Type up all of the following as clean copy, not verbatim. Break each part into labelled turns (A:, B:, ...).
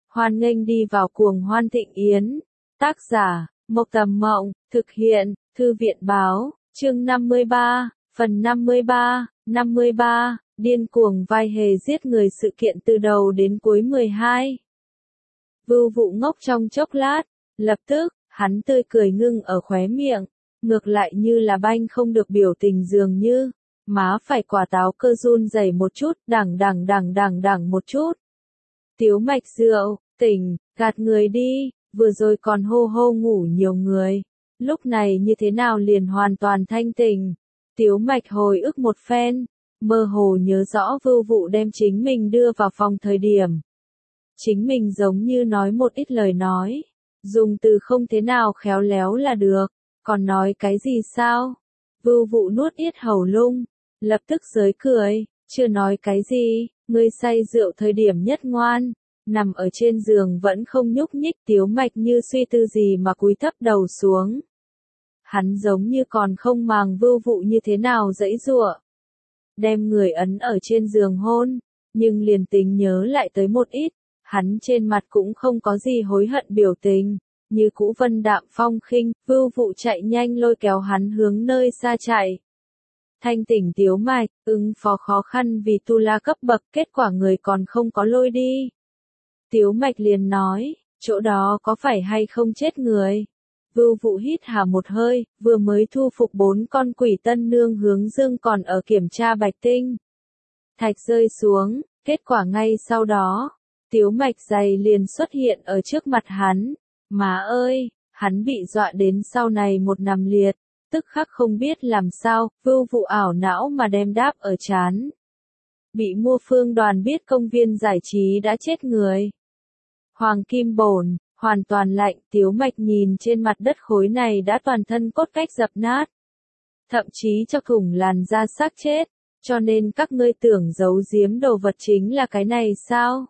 A: Hoan nghênh đi vào cuồng hoan thịnh yến. Tác giả, Mộc Tầm Mộng, thực hiện, Thư viện Báo, chương 53, phần 53, điên cuồng vai hề giết người sự kiện từ đầu đến cuối 12. Vưu Vụ ngốc trong chốc lát, lập tức, hắn tươi cười ngưng ở khóe miệng, ngược lại như là banh không được biểu tình dường như, má phải quả táo cơ run rẩy một chút, đằng một chút. Tiếu Mạch rượu, tỉnh, gạt người đi, vừa rồi còn hô hô ngủ nhiều người, lúc này như thế nào liền hoàn toàn thanh tỉnh. Tiếu Mạch hồi ức một phen, mơ hồ nhớ rõ Vưu Vụ đem chính mình đưa vào phòng thời điểm. Chính mình giống như nói một ít lời nói, dùng từ không thế nào khéo léo là được, còn nói cái gì sao? Vưu Vụ nuốt yết hầu lung, lập tức giới cười, chưa nói cái gì, ngươi say rượu thời điểm nhất ngoan, nằm ở trên giường vẫn không nhúc nhích. Tiếu Mạch như suy tư gì mà cúi thấp đầu xuống. Hắn giống như còn không màng Vưu Vụ như thế nào giãy giụa, đem người ấn ở trên giường hôn, nhưng liền tính nhớ lại tới một ít, hắn trên mặt cũng không có gì hối hận biểu tình, như cũ vân đạm phong khinh. Vưu Vụ chạy nhanh lôi kéo hắn hướng nơi xa chạy. Thanh tỉnh Tiếu Mạch, ứng phó khó khăn vì tu la cấp bậc, kết quả người còn không có lôi đi. Tiếu Mạch liền nói, chỗ đó có phải hay không chết người? Vưu Vụ hít hà một hơi, vừa mới thu phục 4 con quỷ tân nương hướng dương còn ở kiểm tra bạch tinh. Thạch rơi xuống, kết quả ngay sau đó, Tiếu Mạch giày liền xuất hiện ở trước mặt hắn. Má ơi, hắn bị dọa đến sau này một nằm liệt, tức khắc không biết làm sao. Vưu Vụ ảo não mà đem đáp ở trán. Bị mua phương đoàn biết công viên giải trí đã chết người. Hoàng kim bổn, hoàn toàn lạnh. Tiếu Mạch nhìn trên mặt đất khối này đã toàn thân cốt cách dập nát, thậm chí cho thủng làn da xác chết, cho nên các ngươi tưởng giấu giếm đồ vật chính là cái này sao?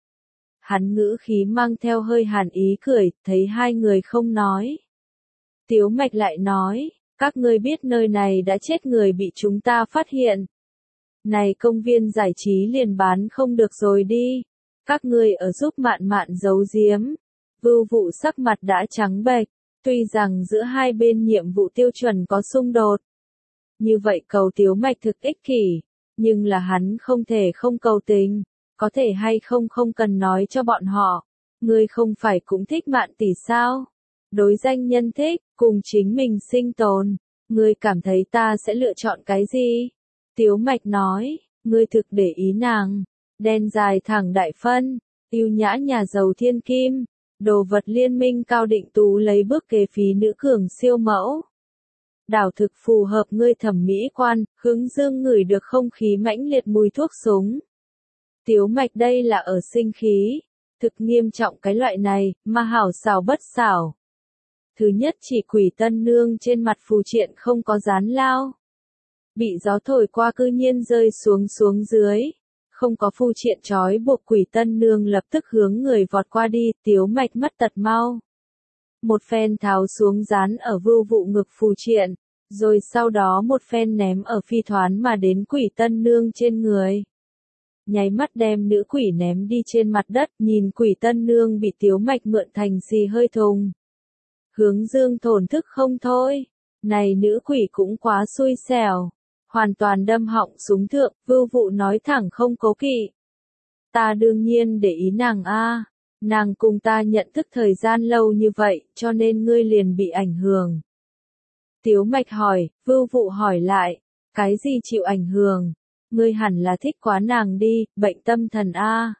A: Hắn ngữ khí mang theo hơi hàn ý cười, thấy hai người không nói. Tiếu Mạch lại nói, các ngươi biết nơi này đã chết người bị chúng ta phát hiện. Này công viên giải trí liền bán không được rồi đi. Các ngươi ở giúp Mạn Mạn giấu giếm. Vưu Vụ sắc mặt đã trắng bệch, tuy rằng giữa hai bên nhiệm vụ tiêu chuẩn có xung đột. Như vậy cầu Tiếu Mạch thực ích kỷ, nhưng là hắn không thể không cầu tình, có thể hay không không cần nói cho bọn họ. Ngươi không phải cũng thích Mạn tỷ sao? Đối danh nhân thích, cùng chính mình sinh tồn, ngươi cảm thấy ta sẽ lựa chọn cái gì? Tiếu Mạch nói, ngươi thực để ý nàng, đen dài thẳng đại phân, yêu nhã nhà giàu thiên kim, đồ vật liên minh cao định tú lấy bước kế phí nữ cường siêu mẫu. Đảo thực phù hợp ngươi thẩm mỹ quan. Hướng Dương ngửi được không khí mãnh liệt mùi thuốc súng. Tiếu Mạch đây là ở sinh khí, thực nghiêm trọng cái loại này, mà hảo xảo bất xảo. Thứ nhất chỉ quỷ tân nương trên mặt phù triện không có dán lao. Bị gió thổi qua cư nhiên rơi xuống dưới. Không có phù triện trói buộc quỷ tân nương lập tức hướng người vọt qua đi. Tiếu Mạch mất tật mau. Một phen tháo xuống dán ở Vưu Vụ ngực phù triện, rồi sau đó một phen ném ở phi thoán mà đến quỷ tân nương trên người. Nháy mắt đem nữ quỷ ném đi trên mặt đất, nhìn quỷ tân nương bị Tiếu Mạch mượn thành xì hơi thùng. Hướng Dương thổn thức không thôi, này nữ quỷ cũng quá xui xẻo, hoàn toàn đâm họng súng thượng. Vưu Vụ nói thẳng không cố kỵ. Ta đương nhiên để ý nàng a, nàng cùng ta nhận thức thời gian lâu như vậy, cho nên ngươi liền bị ảnh hưởng. Tiếu Mạch hỏi, Vưu Vụ hỏi lại, cái gì chịu ảnh hưởng? Ngươi hẳn là thích quá nàng đi, bệnh tâm thần a.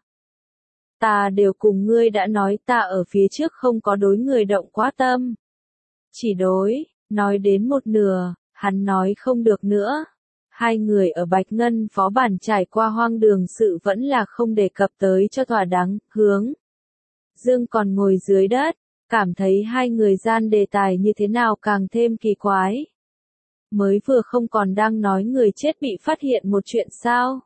A: Ta đều cùng ngươi đã nói ta ở phía trước không có đối người động quá tâm. Chỉ đối, nói đến một nửa, hắn nói không được nữa. Hai người ở Bạch Ngân phó bản trải qua hoang đường sự vẫn là không đề cập tới cho thỏa đáng. Hướng Dương còn ngồi dưới đất, cảm thấy hai người gian đề tài như thế nào càng thêm kỳ quái. Mới vừa không còn đang nói người chết bị phát hiện một chuyện sao?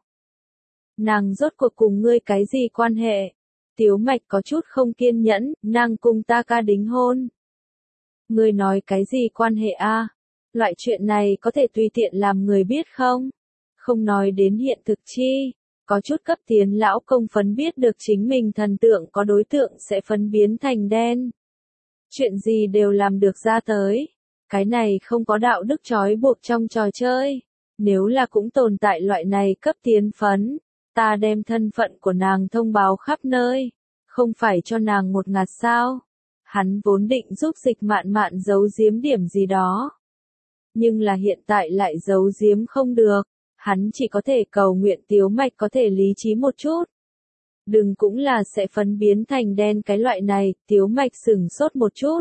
A: Nàng rốt cuộc cùng ngươi cái gì quan hệ? Tiếu Mạch có chút không kiên nhẫn, nàng cùng ta ca đính hôn. Ngươi nói cái gì quan hệ a? Loại chuyện này có thể tùy tiện làm người biết không? Không nói đến hiện thực chi? Có chút cấp tiến lão công phấn biết được chính mình thần tượng có đối tượng sẽ phấn biến thành đen. Chuyện gì đều làm được ra tới. Cái này không có đạo đức trói buộc trong trò chơi. Nếu là cũng tồn tại loại này cấp tiến phấn, ta đem thân phận của nàng thông báo khắp nơi. Không phải cho nàng một ngạt sao. Hắn vốn định giúp Dịch Mạn Mạn giấu giếm điểm gì đó. Nhưng là hiện tại lại giấu giếm không được. Hắn chỉ có thể cầu nguyện Tiếu Mạch có thể lý trí một chút. Đừng cũng là sẽ phấn biến thành đen cái loại này, Tiếu Mạch sửng sốt một chút.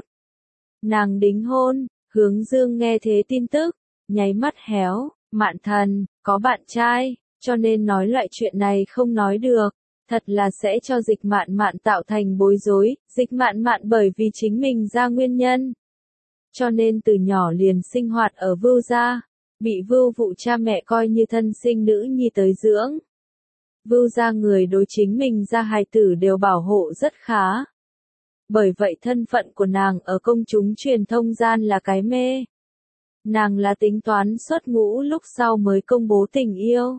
A: Nàng đính hôn, Hướng Dương nghe thế tin tức, nháy mắt héo, Mạn thần, có bạn trai, cho nên nói loại chuyện này không nói được. Thật là sẽ cho Dịch Mạn Mạn tạo thành bối rối, Dịch Mạn Mạn bởi vì chính mình ra nguyên nhân. Cho nên từ nhỏ liền sinh hoạt ở Vưu gia, bị Vưu Vụ cha mẹ coi như thân sinh nữ nhi tới dưỡng. Vưu gia người đối chính mình ra hài tử đều bảo hộ rất khá. Bởi vậy thân phận của nàng ở công chúng truyền thông gian là cái mê. Nàng là tính toán xuất ngũ lúc sau mới công bố tình yêu.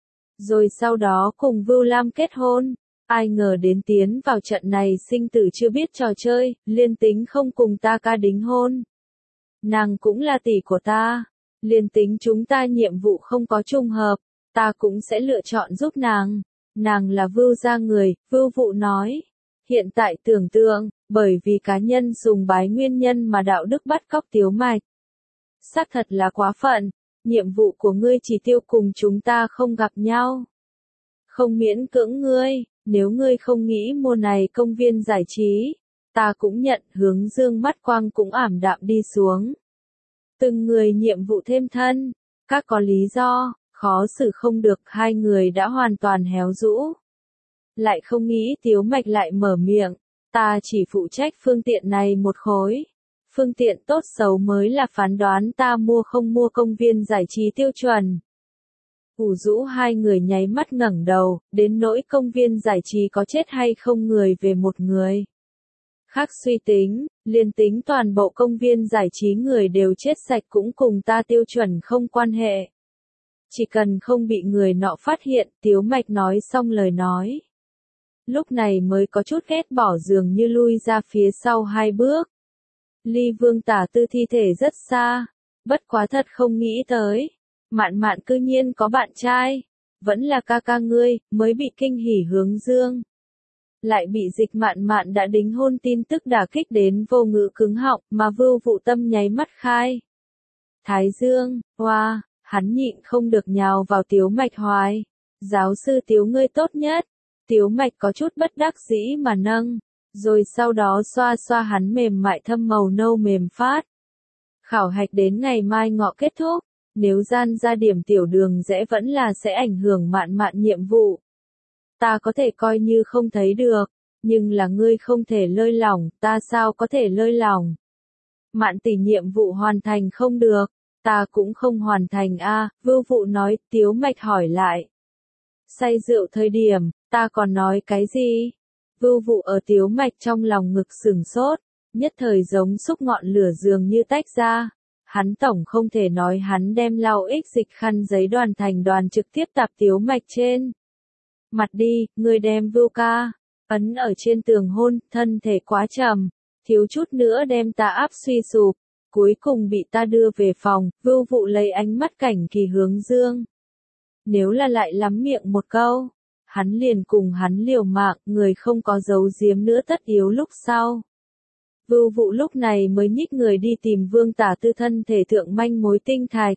A: Rồi sau đó cùng Vưu Lam kết hôn, ai ngờ đến tiến vào trận này sinh tử chưa biết trò chơi, liên tính không cùng ta ca đính hôn. Nàng cũng là tỷ của ta, liên tính chúng ta nhiệm vụ không có trùng hợp, ta cũng sẽ lựa chọn giúp nàng. Nàng là Vưu gia người, Vưu Vụ nói. Hiện tại tưởng tượng, bởi vì cá nhân sùng bái nguyên nhân mà đạo đức bắt cóc Tiếu Mạch. Xác thật là quá phận. Nhiệm vụ của ngươi chỉ tiêu cùng chúng ta không gặp nhau. Không miễn cưỡng ngươi, nếu ngươi không nghĩ mua này công viên giải trí, ta cũng nhận. Hướng Dương mắt quang cũng ảm đạm đi xuống. Từng người nhiệm vụ thêm thân, các có lý do, khó xử không được, hai người đã hoàn toàn héo rũ. Lại không nghĩ Tiếu Mạch lại mở miệng, ta chỉ phụ trách phương tiện này một khối. Phương tiện tốt xấu mới là phán đoán ta mua không mua công viên giải trí tiêu chuẩn. Ủ rũ hai người nháy mắt ngẩng đầu, đến nỗi công viên giải trí có chết hay không người về một người. Khác suy tính, liên tính toàn bộ công viên giải trí người đều chết sạch cũng cùng ta tiêu chuẩn không quan hệ. Chỉ cần không bị người nọ phát hiện, Tiếu Mạch nói xong lời nói. Lúc này mới có chút ghét bỏ dường như lui ra phía sau hai bước. Ly Vương Tả Tư thi thể rất xa, bất quá thật không nghĩ tới. Mạn Mạn cư nhiên có bạn trai, vẫn là ca ca ngươi, mới bị kinh hỉ. Hướng Dương. Lại bị Dịch Mạn Mạn đã đính hôn tin tức đả kích đến vô ngữ cứng họng, mà Vưu Vụ tâm nháy mắt khai. Thái Dương, hoa, hắn nhịn không được nhào vào Tiếu Mạch hoài. Giáo sư Tiếu ngươi tốt nhất. Tiếu Mạch có chút bất đắc dĩ mà nâng, rồi sau đó xoa xoa hắn mềm mại thâm màu nâu mềm phát. Khảo hạch đến ngày mai ngọ kết thúc, nếu gian ra điểm tiểu đường rẽ vẫn là sẽ ảnh hưởng Mạn Mạn nhiệm vụ. Ta có thể coi như không thấy được, nhưng là ngươi không thể lơi lỏng, ta sao có thể lơi lỏng. Mạn tỷ nhiệm vụ hoàn thành không được, ta cũng không hoàn thành a. Vưu Vụ nói. Tiếu Mạch hỏi lại. Say rượu thời điểm, ta còn nói cái gì? Vưu Vụ ở Tiếu Mạch trong lòng ngực sửng sốt, nhất thời giống xúc ngọn lửa dường như tách ra. Hắn tổng không thể nói hắn đem lau ích dịch khăn giấy đoàn thành đoàn trực tiếp tạp Tiếu Mạch trên mặt đi. Người đem Vưu ca ấn ở trên tường hôn, thân thể quá trầm, thiếu chút nữa đem ta áp suy sụp, cuối cùng bị ta đưa về phòng. Vưu Vụ lấy ánh mắt cảnh kỳ Hướng Dương. Nếu là lại lắm miệng một câu, hắn liền cùng hắn liều mạng, người không có giấu giếm nữa tất yếu lúc sau. Vưu Vụ lúc này mới nhích người đi tìm Vương Tả Tư thân thể thượng manh mối tinh thạch.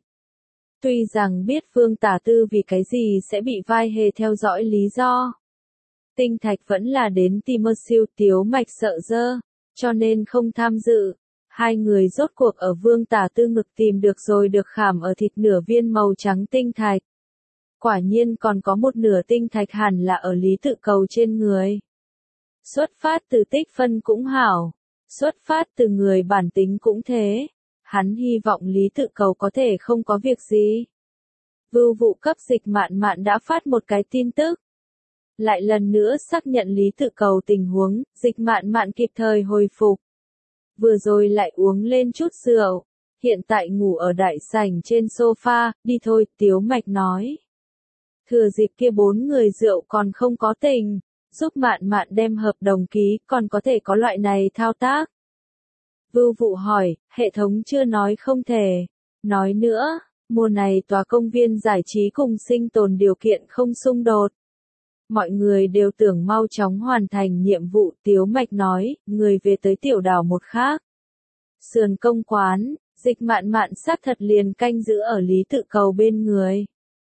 A: Tuy rằng biết Vương Tả Tư vì cái gì sẽ bị vai hề theo dõi lý do. Tinh thạch vẫn là đến Timothy. Tiếu Mạch sợ dơ, cho nên không tham dự. Hai người rốt cuộc ở Vương Tả Tư ngực tìm được rồi được khảm ở thịt nửa viên màu trắng tinh thạch. Quả nhiên còn có một nửa tinh thạch hẳn là ở Lý Tự Cầu trên người. Xuất phát từ tích phân cũng hảo, xuất phát từ người bản tính cũng thế. Hắn hy vọng Lý Tự Cầu có thể không có việc gì. Vưu Vụ cấp Dịch Mạn Mạn đã phát một cái tin tức. Lại lần nữa xác nhận Lý Tự Cầu tình huống, Dịch Mạn Mạn kịp thời hồi phục. Vừa rồi lại uống lên chút rượu, hiện tại ngủ ở đại sảnh trên sofa. Đi thôi, Tiếu Mạch nói. Thừa dịp kia 4 người rượu còn không có tình, giúp Mạn Mạn đem hợp đồng ký, còn có thể có loại này thao tác. Vưu Vụ hỏi, hệ thống chưa nói không thể. Nói nữa, mùa này tòa công viên giải trí cùng sinh tồn điều kiện không xung đột. Mọi người đều tưởng mau chóng hoàn thành nhiệm vụ. Tiếu Mạch nói, người về tới tiểu đảo một khác. Sườn công quán, Dịch Mạn Mạn xác thật liền canh giữ ở Lý Tự Cầu bên người.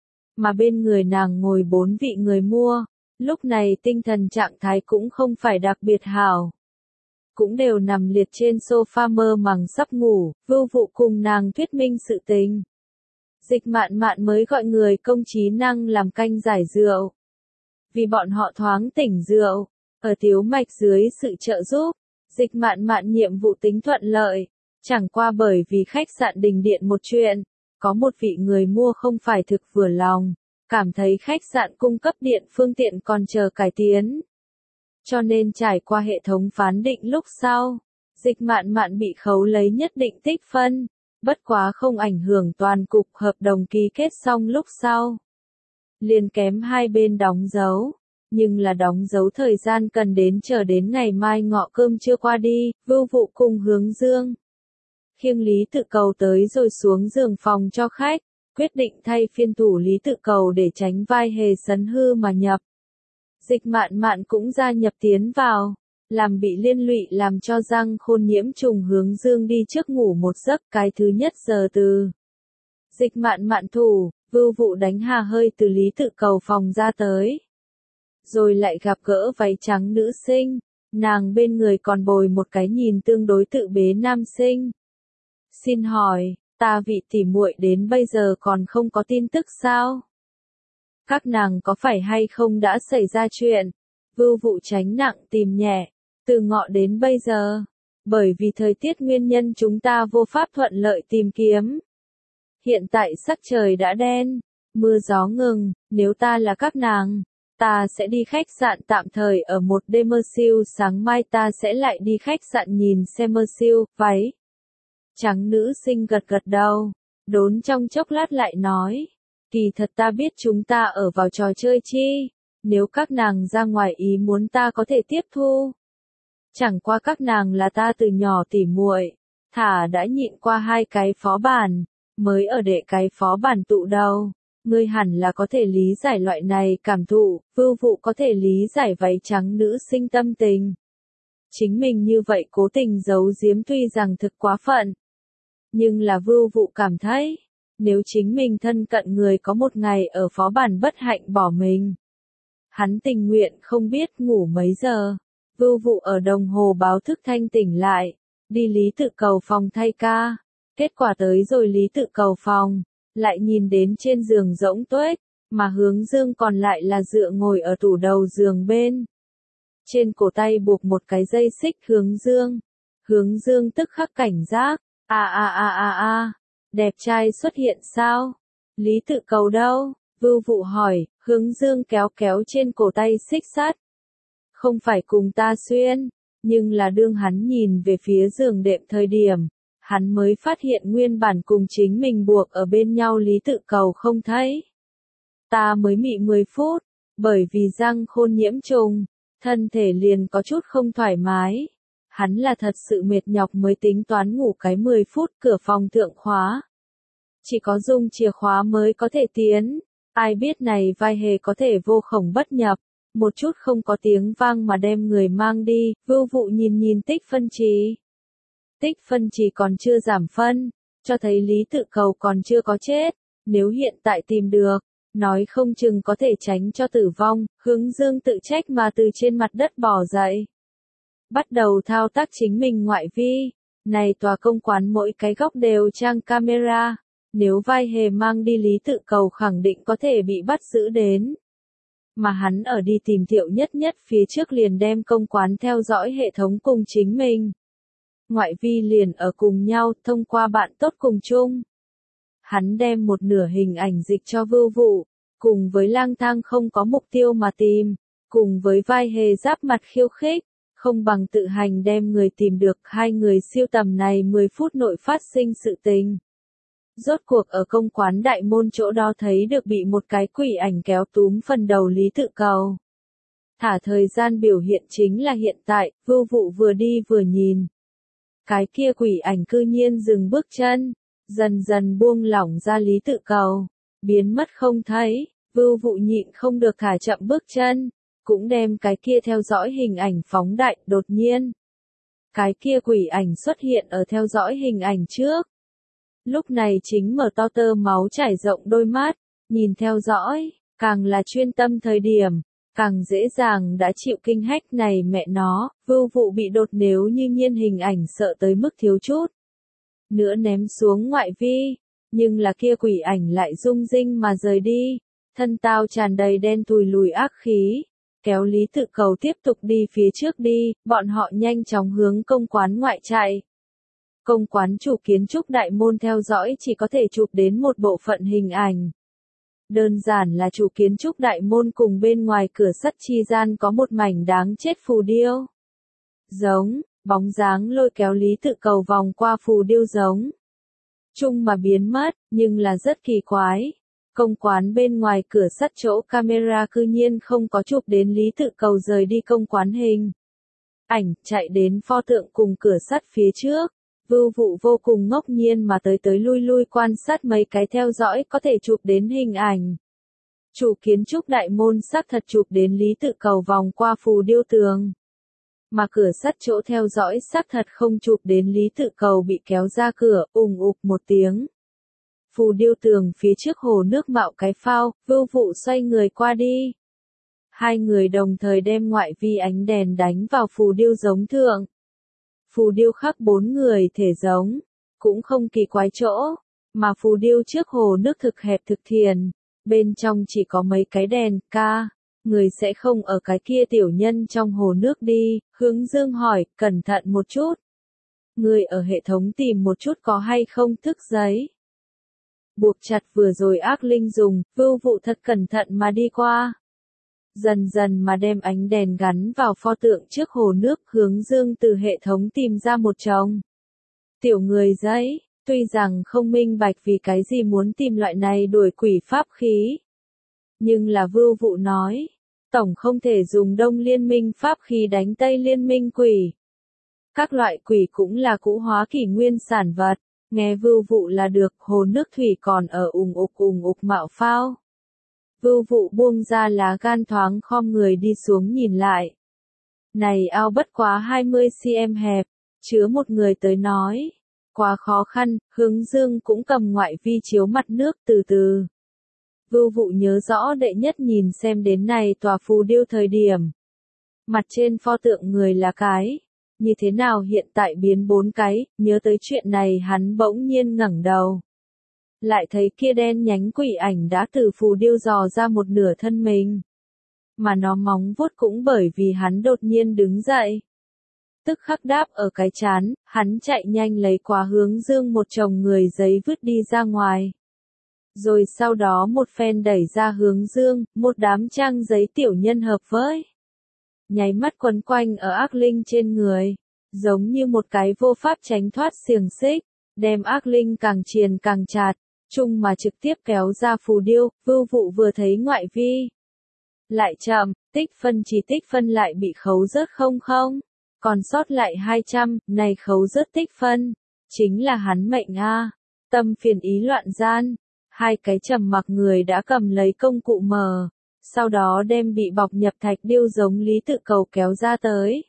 A: Mà bên người nàng ngồi 4 vị người mua, lúc này tinh thần trạng thái cũng không phải đặc biệt hảo. Cũng đều nằm liệt trên sofa mơ màng sắp ngủ. Vưu Vụ cùng nàng thuyết minh sự tình. Dịch Mạn Mạn mới gọi người công trí năng làm canh giải rượu. Vì bọn họ thoáng tỉnh rượu, ở Tiếu Mạch dưới sự trợ giúp, Dịch Mạn Mạn nhiệm vụ tính thuận lợi. Chẳng qua bởi vì khách sạn Đình Điện một chuyện, có một vị người mua không phải thực vừa lòng, cảm thấy khách sạn cung cấp điện phương tiện còn chờ cải tiến. Cho nên trải qua hệ thống phán định lúc sau, Dịch Mạn Mạn bị khấu lấy nhất định tích phân, bất quá không ảnh hưởng toàn cục. Hợp đồng ký kết xong lúc sau, liền kém hai bên đóng dấu, nhưng là đóng dấu thời gian cần đến chờ đến ngày mai ngọ cơm trưa qua đi. Vưu Vụ cùng Hướng Dương khiêng Lý Tự Cầu tới rồi xuống giường phòng cho khách, quyết định thay phiên thủ Lý Tự Cầu để tránh vai hề sấn hư mà nhập. Dịch Mạn Mạn cũng gia nhập tiến vào, làm bị liên lụy làm cho răng khôn nhiễm trùng Hướng Dương đi trước ngủ một giấc. Cái thứ nhất giờ từ Dịch Mạn Mạn thủ, Vưu Vụ đánh hà hơi từ Lý Tự Cầu phòng ra tới. Rồi lại gặp gỡ váy trắng nữ sinh, nàng bên người còn bồi một cái nhìn tương đối tự bế nam sinh. Xin hỏi, ta vị tỉ muội đến bây giờ còn không có tin tức sao? Các nàng có phải hay không đã xảy ra chuyện? Vưu Vụ tránh nặng tìm nhẹ, từ ngọ đến bây giờ, bởi vì thời tiết nguyên nhân chúng ta vô pháp thuận lợi tìm kiếm. Hiện tại sắc trời đã đen, mưa gió ngừng, nếu ta là các nàng, ta sẽ đi khách sạn tạm thời ở một đêm. Mơ siêu sáng mai ta sẽ lại đi khách sạn nhìn xem. Mơ siêu, váy trắng nữ sinh gật gật đầu, đốn trong chốc lát lại nói, kỳ thật ta biết chúng ta ở vào trò chơi chi, nếu các nàng ra ngoài ý muốn ta có thể tiếp thu. Chẳng qua các nàng là ta từ nhỏ tỉ muội, thả đã nhịn qua 2 cái phó bản, mới ở đệ cái phó bản tụ đầu. Ngươi hẳn là có thể lý giải loại này cảm thụ. Vưu Vụ có thể lý giải váy trắng nữ sinh tâm tình. Chính mình như vậy cố tình giấu giếm tuy rằng thực quá phận, nhưng là Vưu Vụ cảm thấy, nếu chính mình thân cận người có một ngày ở phó bản bất hạnh bỏ mình, hắn tình nguyện không biết ngủ mấy giờ. Vưu Vụ ở đồng hồ báo thức thanh tỉnh lại, đi Lý Tự Cầu phòng thay ca. Kết quả tới rồi Lý Tự Cầu phòng, lại nhìn đến trên giường rỗng tuếch, mà Hướng Dương còn lại là dựa ngồi ở tủ đầu giường bên. Trên cổ tay buộc một cái dây xích. Hướng Dương tức khắc cảnh giác, đẹp trai xuất hiện sao? Lý Tự Cầu đâu? Vưu Vụ hỏi. Hướng Dương kéo kéo trên cổ tay xích sắt. Không phải cùng ta xuyên, nhưng là đương hắn nhìn về phía giường đệm thời điểm, hắn mới phát hiện nguyên bản cùng chính mình buộc ở bên nhau Lý Tự Cầu không thấy. Ta mới mị 10 phút, bởi vì răng khôn nhiễm trùng, thân thể liền có chút không thoải mái. Hắn là thật sự mệt nhọc mới tính toán ngủ cái 10 phút. Cửa phòng thượng khóa, chỉ có dùng chìa khóa mới có thể tiến. Ai biết này vai hề có thể vô khổng bất nhập, một chút không có tiếng vang mà đem người mang đi. Vưu Vụ nhìn tích phân trì. Tích phân trì còn chưa giảm phân, cho thấy Lý Tự Cầu còn chưa có chết. Nếu hiện tại tìm được, nói không chừng có thể tránh cho tử vong. Hướng Dương tự trách mà từ trên mặt đất bò dậy, bắt đầu thao tác chính mình ngoại vi. Này tòa công quán mỗi cái góc đều trang camera, nếu vai hề mang đi Lý Tự Cầu khẳng định có thể bị bắt giữ đến. Mà hắn ở đi tìm Thiệu Nhất Nhất phía trước liền đem công quán theo dõi hệ thống cùng chính mình. Ngoại vi liền ở cùng nhau thông qua bạn tốt cùng chung. Hắn đem một nửa hình ảnh dịch cho Vưu Vụ, cùng với lang thang không có mục tiêu mà tìm, cùng với vai hề giáp mặt khiêu khích, không bằng tự hành đem người tìm được. Hai người siêu tầm này 10 phút nội phát sinh sự tình. Rốt cuộc ở công quán đại môn chỗ đó thấy được bị một cái quỷ ảnh kéo túm phần đầu Lý Tự Cầu. Thả thời gian biểu hiện chính là hiện tại, Vưu Vụ vừa đi vừa nhìn. Cái kia quỷ ảnh cư nhiên dừng bước chân, dần dần buông lỏng ra Lý Tự Cầu, biến mất không thấy, Vưu Vụ nhịn không được thả chậm bước chân, cũng đem cái kia theo dõi hình ảnh phóng đại, đột nhiên. Cái kia quỷ ảnh xuất hiện ở theo dõi hình ảnh trước. Lúc này chính mở to tơ máu trải rộng đôi mắt, nhìn theo dõi, càng là chuyên tâm thời điểm, càng dễ dàng đã chịu kinh hách này mẹ nó, Vưu Vụ bị đột nếu như nhiên hình ảnh sợ tới mức thiếu chút nữa ném xuống ngoại vi, nhưng là kia quỷ ảnh lại rung rinh mà rời đi, thân tao tràn đầy đen thui lùi ác khí, kéo Lý Tự Cầu tiếp tục đi phía trước đi, bọn họ nhanh chóng hướng công quán ngoại chạy. Công quán chủ kiến trúc đại môn theo dõi chỉ có thể chụp đến một bộ phận hình ảnh. Đơn giản là chủ kiến trúc đại môn cùng bên ngoài cửa sắt chi gian có một mảnh đáng chết phù điêu. Giống, bóng dáng lôi kéo Lý Tự Cầu vòng qua phù điêu giống. Chung mà biến mất, nhưng là rất kỳ quái. Công quán bên ngoài cửa sắt chỗ camera cư nhiên không có chụp đến Lý Tự Cầu rời đi công quán hình. Ảnh chạy đến pho tượng cùng cửa sắt phía trước. Vưu Vụ vô cùng ngốc nhiên mà tới lui lui quan sát mấy cái theo dõi có thể chụp đến hình ảnh. Chủ kiến trúc đại môn xác thật chụp đến Lý Tự Cầu vòng qua phù điêu tường. Mà cửa sắt chỗ theo dõi xác thật không chụp đến Lý Tự Cầu bị kéo ra cửa, ùng ục một tiếng. Phù điêu tường phía trước hồ nước mạo cái phao, Vưu Vụ xoay người qua đi. Hai người đồng thời đem ngoại vi ánh đèn đánh vào phù điêu giống thượng. Phù điêu khắc 4 người thể giống, cũng không kỳ quái chỗ, mà phù điêu trước hồ nước thực hẹp thực thiền, bên trong chỉ có mấy cái đèn, người sẽ không ở cái kia tiểu nhân trong hồ nước đi, Hướng Dương hỏi, cẩn thận một chút. Người ở hệ thống tìm một chút có hay không thức giấy. Buộc chặt vừa rồi ác linh dùng, Vưu Vụ thật cẩn thận mà đi qua. Dần dần mà đem ánh đèn gắn vào pho tượng trước hồ nước, Hướng Dương từ hệ thống tìm ra một chồng tiểu người giấy, tuy rằng không minh bạch vì cái gì muốn tìm loại này đuổi quỷ pháp khí. Nhưng là Vưu Vụ nói, tổng không thể dùng Đông Liên minh pháp khí đánh Tây Liên minh quỷ. Các loại quỷ cũng là cũ hóa kỷ nguyên sản vật, nghe Vưu Vụ là được, hồ nước thủy còn ở ùng ục mạo phao. Vưu Vụ buông ra lá gan thoáng khom người đi xuống nhìn lại. Này ao bất quá 20 cm hẹp, chứa một người tới nói. Quá khó khăn, Hướng Dương cũng cầm ngoại vi chiếu mặt nước từ từ. Vưu Vụ nhớ rõ đệ nhất nhìn xem đến này tòa phù điêu thời điểm. Mặt trên pho tượng người là cái. Như thế nào hiện tại biến 4 cái, nhớ tới chuyện này hắn bỗng nhiên ngẩng đầu. Lại thấy kia đen nhánh quỷ ảnh đã từ phù điêu dò ra một nửa thân mình. Mà nó móng vuốt cũng bởi vì hắn đột nhiên đứng dậy. Tức khắc đáp ở cái chán, hắn chạy nhanh lấy qua Hướng Dương một chồng người giấy vứt đi ra ngoài. Rồi sau đó một phen đẩy ra Hướng Dương, một đám trang giấy tiểu nhân hợp với. Nháy mắt quấn quanh ở ác linh trên người, giống như một cái vô pháp tránh thoát xiềng xích, đem ác linh càng triền càng chặt, chung mà trực tiếp kéo ra phù điêu. Vưu Vụ vừa thấy ngoại vi. Lại chậm, tích phân lại bị khấu rớt không, còn sót lại 200, này khấu rớt tích phân, chính là hắn mệnh a. Tâm phiền ý loạn gian, hai cái trầm mặc người đã cầm lấy công cụ mờ, sau đó đem bị bọc nhập thạch điêu giống Lý Tự Cầu kéo ra tới.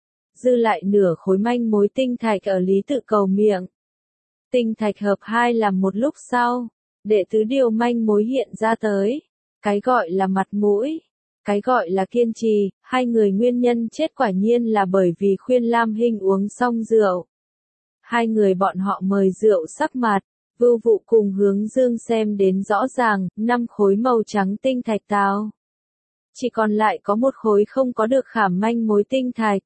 A: Dư lại nửa khối manh mối tinh thạch ở Lý Tự Cầu miệng. Tinh thạch hợp hai làm một lúc sau, đệ tứ điều manh mối hiện ra tới. Cái gọi là mặt mũi, cái gọi là kiên trì, hai người nguyên nhân chết quả nhiên là bởi vì khuyên Lam Hinh uống xong rượu. Hai người bọn họ mời rượu sắc mặt, Vưu Vụ cùng Hướng Dương xem đến rõ ràng, 5 khối màu trắng tinh thạch tào. Chỉ còn lại có một khối không có được khảm manh mối tinh thạch.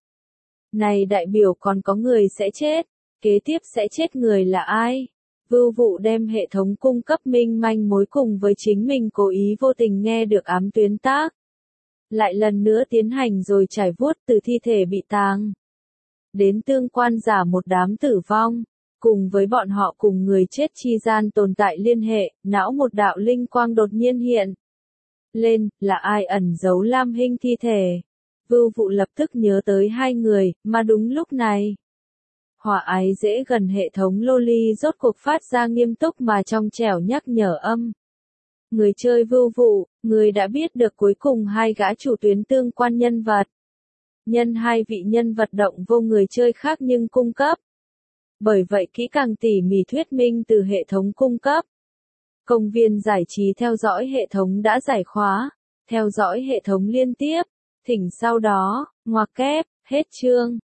A: Này đại biểu còn có người sẽ chết, kế tiếp sẽ chết người là ai? Vưu Vụ đem hệ thống cung cấp minh manh mối cùng với chính mình cố ý vô tình nghe được ám tuyến tác. Lại lần nữa tiến hành rồi trải vuốt từ thi thể bị táng. Đến tương quan giả một đám tử vong, cùng với bọn họ cùng người chết chi gian tồn tại liên hệ, não một đạo linh quang đột nhiên hiện lên, là ai ẩn giấu Lam Hinh thi thể. Vưu Vụ lập tức nhớ tới hai người, mà đúng lúc này. Hỏa ái dễ gần hệ thống Loli rốt cuộc phát ra nghiêm túc mà trong trẻo nhắc nhở âm. Người chơi Vưu Vụ, người đã biết được cuối cùng hai gã chủ tuyến tương quan nhân vật. Nhân hai vị nhân vật động vô người chơi khác nhưng cung cấp. Bởi vậy kỹ càng tỉ mỉ thuyết minh từ hệ thống cung cấp. Công viên giải trí theo dõi hệ thống đã giải khóa. Theo dõi hệ thống liên tiếp. Thỉnh sau đó, ngoặc kép, hết chương.